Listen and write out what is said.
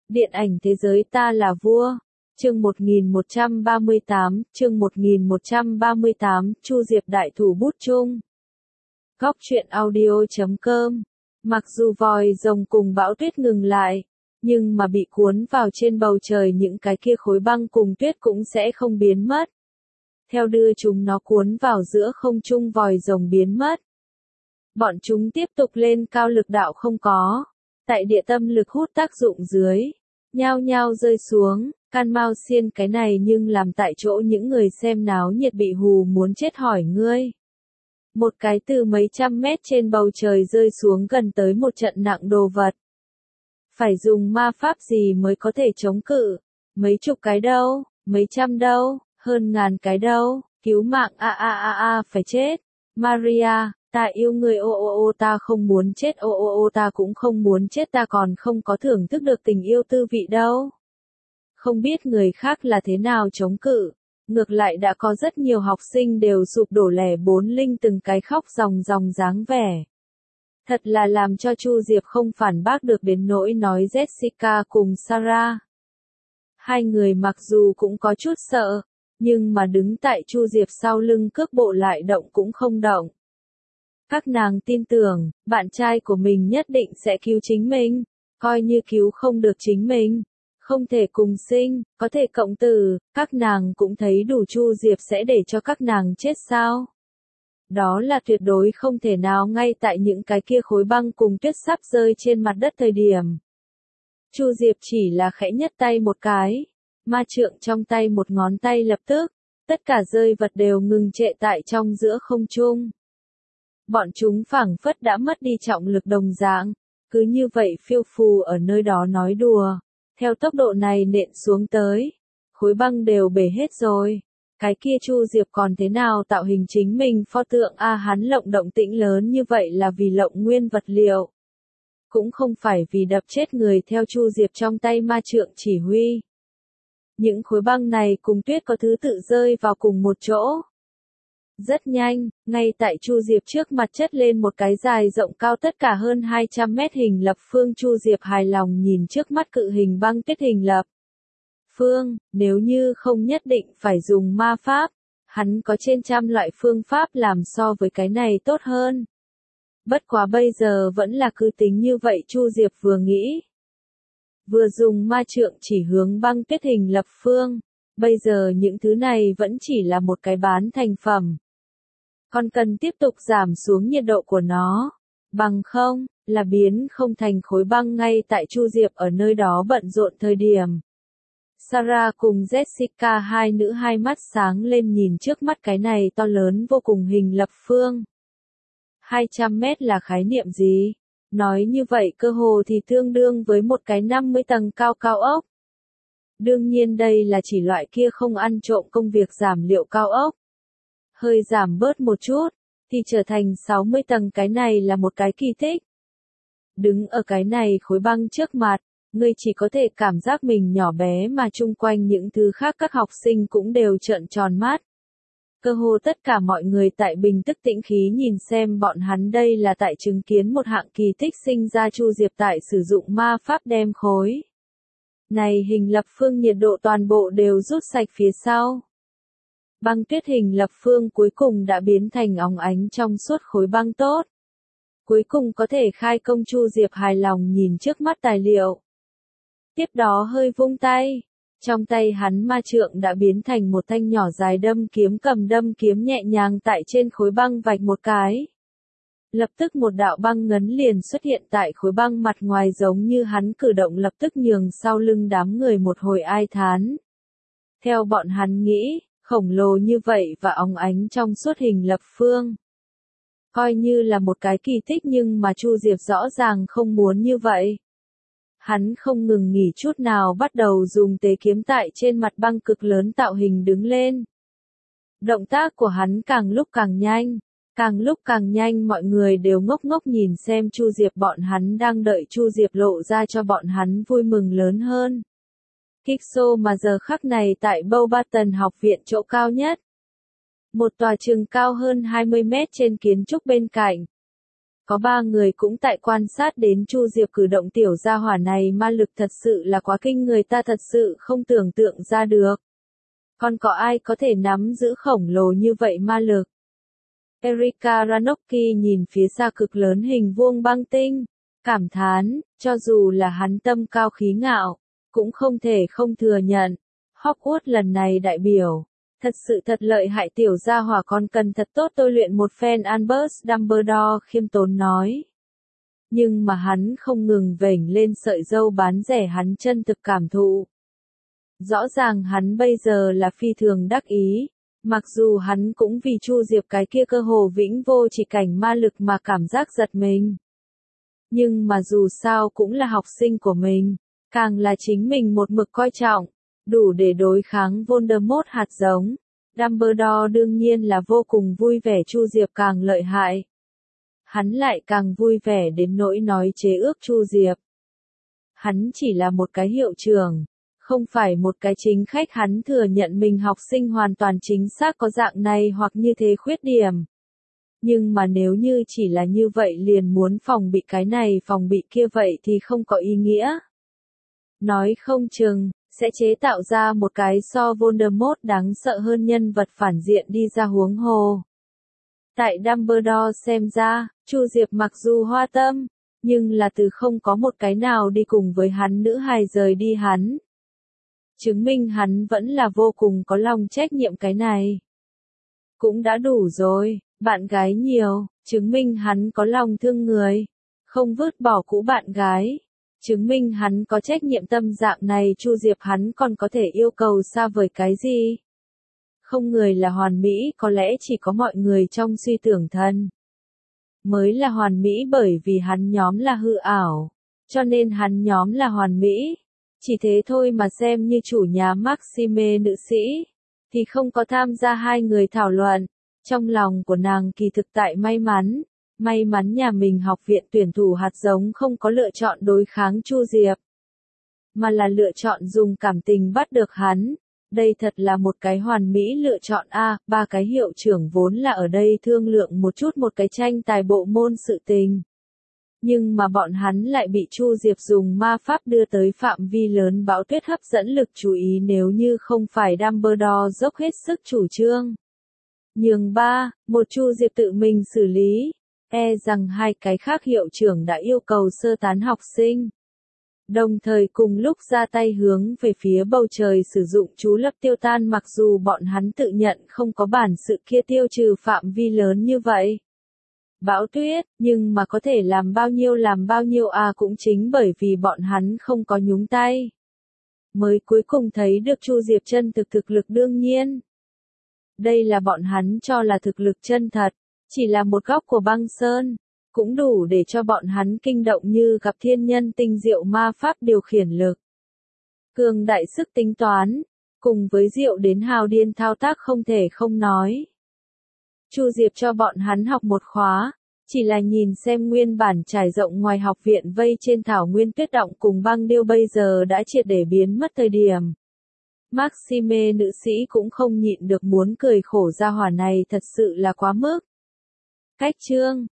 Điện ảnh thế giới ta là vua. Chương 1138, Chu Diệp đại thủ bút chung. Góc truyện audio.com. Mặc dù vòi rồng cùng bão tuyết ngừng lại, nhưng mà bị cuốn vào trên bầu trời những cái kia khối băng cùng tuyết cũng sẽ không biến mất. Theo đưa chúng nó cuốn vào giữa không trung, vòi rồng biến mất. Bọn chúng tiếp tục lên cao, lực đạo không có. Tại địa tâm lực hút tác dụng dưới, nhao nhao rơi xuống. Can Mao Xiên cái này nhưng làm tại chỗ những người xem náo nhiệt bị hù muốn chết hỏi ngươi. Một cái từ mấy trăm mét trên bầu trời rơi xuống gần tới một trận nặng đồ vật. Phải dùng ma pháp gì mới có thể chống cự? Mấy chục cái đâu, mấy trăm đâu, hơn ngàn cái đâu, cứu mạng phải chết. Maria, ta yêu người ta không muốn chết ta cũng không muốn chết, ta còn không có thưởng thức được tình yêu tư vị đâu. Không biết người khác là thế nào chống cự, ngược lại đã có rất nhiều học sinh đều sụp đổ lẻ bốn linh từng cái khóc ròng ròng dáng vẻ. Thật là làm cho Chu Diệp không phản bác được đến nỗi nói Jessica cùng Sarah. Hai người mặc dù cũng có chút sợ, nhưng mà đứng tại Chu Diệp sau lưng cước bộ lại động cũng không động. Các nàng tin tưởng, bạn trai của mình nhất định sẽ cứu chính mình, coi như cứu không được chính mình. Không thể cùng sinh, có thể cộng tử, các nàng cũng thấy đủ, Chu Diệp sẽ để cho các nàng chết sao? Đó là tuyệt đối không thể nào. Ngay tại những cái kia khối băng cùng tuyết sắp rơi trên mặt đất thời điểm. Chu Diệp chỉ là khẽ nhấc tay một cái, ma trượng trong tay một ngón tay lập tức, tất cả rơi vật đều ngừng trệ tại trong giữa không trung. Bọn chúng phảng phất đã mất đi trọng lực đồng dạng, cứ như vậy phiêu phù ở nơi đó nói đùa. Theo tốc độ này nện xuống tới, khối băng đều bể hết rồi. Cái kia Chu Diệp còn thế nào tạo hình chính mình pho tượng hắn lộng động tĩnh lớn như vậy là vì lộng nguyên vật liệu. Cũng không phải vì đập chết người theo Chu Diệp trong tay ma trượng chỉ huy. Những khối băng này cùng tuyết có thứ tự rơi vào cùng một chỗ. Rất nhanh, ngay tại Chu Diệp trước mặt chất lên một cái dài rộng cao tất cả hơn 200 mét hình lập phương. Chu Diệp hài lòng nhìn trước mắt cự hình băng tuyết hình lập phương, nếu như không nhất định phải dùng ma pháp, hắn có trên trăm loại phương pháp làm so với cái này tốt hơn. Bất quá bây giờ vẫn là cứ tính như vậy. Chu Diệp vừa nghĩ, vừa dùng ma trượng chỉ hướng băng tuyết hình lập phương. Bây giờ những thứ này vẫn chỉ là một cái bán thành phẩm. Còn cần tiếp tục giảm xuống nhiệt độ của nó. Bằng không, là biến không thành khối băng. Ngay tại Chu Diệp ở nơi đó bận rộn thời điểm. Sarah cùng Jessica hai nữ hai mắt sáng lên nhìn trước mắt cái này to lớn vô cùng hình lập phương. 200 mét là khái niệm gì? Nói như vậy cơ hồ thì tương đương với một cái 50 tầng cao cao ốc. Đương nhiên đây là chỉ loại kia không ăn trộm công việc giảm liệu cao ốc. Hơi giảm bớt một chút, thì trở thành 60 tầng, cái này là một cái kỳ tích. Đứng ở cái này khối băng trước mặt, ngươi chỉ có thể cảm giác mình nhỏ bé mà chung quanh những thứ khác các học sinh cũng đều trợn tròn mắt. Cơ hồ tất cả mọi người tại bình tức tĩnh khí nhìn xem bọn hắn, đây là tại chứng kiến một hạng kỳ tích sinh ra. Chu Diệp tại sử dụng ma pháp đem khối này hình lập phương nhiệt độ toàn bộ đều rút sạch phía sau. Băng tuyết hình lập phương cuối cùng đã biến thành óng ánh trong suốt khối băng tốt. Cuối cùng có thể khai công. Chu Diệp hài lòng nhìn trước mắt tài liệu. Tiếp đó hơi vung tay. Trong tay hắn ma trượng đã biến thành một thanh nhỏ dài đâm kiếm, cầm đâm kiếm nhẹ nhàng tại trên khối băng vạch một cái. Lập tức một đạo băng ngấn liền xuất hiện tại khối băng mặt ngoài, giống như hắn cử động lập tức nhường sau lưng đám người một hồi ai thán. Theo bọn hắn nghĩ, khổng lồ như vậy và óng ánh trong suốt hình lập phương. Coi như là một cái kỳ tích, nhưng mà Chu Diệp rõ ràng không muốn như vậy. Hắn không ngừng nghỉ chút nào, bắt đầu dùng tế kiếm tại trên mặt băng cực lớn tạo hình đứng lên. Động tác của hắn càng lúc càng nhanh. Càng lúc càng nhanh, mọi người đều ngốc ngốc nhìn xem Chu Diệp, bọn hắn đang đợi Chu Diệp lộ ra cho bọn hắn vui mừng lớn hơn. Kixo mà giờ khắc này tại Beauxbaton học viện chỗ cao nhất. Một tòa trường cao hơn 20 mét trên kiến trúc bên cạnh. Có 3 người cũng tại quan sát đến Chu Diệp cử động tiểu gia hỏa này ma lực thật sự là quá kinh người ta thật sự không tưởng tượng ra được. Còn có ai có thể nắm giữ khổng lồ như vậy ma lực? Erika Ranocki nhìn phía xa cực lớn hình vuông băng tinh, cảm thán, cho dù là hắn tâm cao khí ngạo, cũng không thể không thừa nhận. Hogwarts lần này đại biểu, thật sự thật lợi hại tiểu gia hỏa còn cần thật tốt tôi luyện một phen Albus Dumbledore khiêm tốn nói. Nhưng mà hắn không ngừng vểnh lên sợi râu bán rẻ hắn chân thực cảm thụ. Rõ ràng hắn bây giờ là phi thường đắc ý, mặc dù hắn cũng vì Chu Diệp cái kia cơ hồ vĩnh vô chỉ cảnh ma lực mà cảm giác giật mình. Nhưng mà dù sao cũng là học sinh của mình, càng là chính mình một mực coi trọng, đủ để đối kháng Voldemort hạt giống. Dumbledore đương nhiên là vô cùng vui vẻ Chu Diệp càng lợi hại. Hắn lại càng vui vẻ đến nỗi nói chế ước Chu Diệp. Hắn chỉ là một cái hiệu trưởng, không phải một cái chính khách, hắn thừa nhận mình học sinh hoàn toàn chính xác có dạng này hoặc như thế khuyết điểm. Nhưng mà nếu như chỉ là như vậy liền muốn phòng bị cái này phòng bị kia vậy thì không có ý nghĩa. Nói không chừng, sẽ chế tạo ra một cái so Voldemort đáng sợ hơn nhân vật phản diện đi ra huống hồ. Tại Dumbledore xem ra, Chu Diệp mặc dù hoa tâm, nhưng là từ không có một cái nào đi cùng với hắn nữ hài rời đi hắn. Chứng minh hắn vẫn là vô cùng có lòng trách nhiệm cái này. Cũng đã đủ rồi, bạn gái nhiều, chứng minh hắn có lòng thương người, không vứt bỏ cũ bạn gái. Chứng minh hắn có trách nhiệm tâm dạng này Chu Diệp hắn còn có thể yêu cầu xa vời cái gì? Không người là hoàn mỹ, có lẽ chỉ có mọi người trong suy tưởng thân mới là hoàn mỹ bởi vì hắn nhóm là hư ảo, cho nên hắn nhóm là hoàn mỹ. Chỉ thế thôi mà xem như chủ nhà Maxime nữ sĩ, thì không có tham gia hai người thảo luận. Trong lòng của nàng kỳ thực tại may mắn nhà mình học viện tuyển thủ hạt giống không có lựa chọn đối kháng Chu Diệp, mà là lựa chọn dùng cảm tình bắt được hắn. Đây thật là một cái hoàn mỹ lựa chọn a. Ba cái hiệu trưởng vốn là ở đây thương lượng một chút một cái tranh tài bộ môn sự tình. Nhưng mà bọn hắn lại bị Chu Diệp dùng ma pháp đưa tới phạm vi lớn bão tuyết hấp dẫn lực chú ý, nếu như không phải Dumbledore dốc hết sức chủ trương. Nhường một Chu Diệp tự mình xử lý, e rằng hai cái khác hiệu trưởng đã yêu cầu sơ tán học sinh. Đồng thời cùng lúc ra tay hướng về phía bầu trời sử dụng chú lập tiêu tan, mặc dù bọn hắn tự nhận không có bản sự kia tiêu trừ phạm vi lớn như vậy. Bão tuyết, nhưng mà có thể làm bao nhiêu cũng chính bởi vì bọn hắn không có nhúng tay. Mới cuối cùng thấy được Chu Diệp chân thực lực đương nhiên. Đây là bọn hắn cho là thực lực chân thật, chỉ là một góc của băng sơn, cũng đủ để cho bọn hắn kinh động như gặp thiên nhân tinh diệu ma pháp điều khiển lực. Cường đại sức tính toán, cùng với diệu đến hào điên thao tác không thể không nói. Chu Diệp cho bọn hắn học một khóa, chỉ là nhìn xem nguyên bản trải rộng ngoài học viện vây trên thảo nguyên tuyết động cùng băng điêu bây giờ đã triệt để biến mất thời điểm. Maxime nữ sĩ cũng không nhịn được muốn cười khổ, gia hỏa này thật sự là quá mức. Cách chương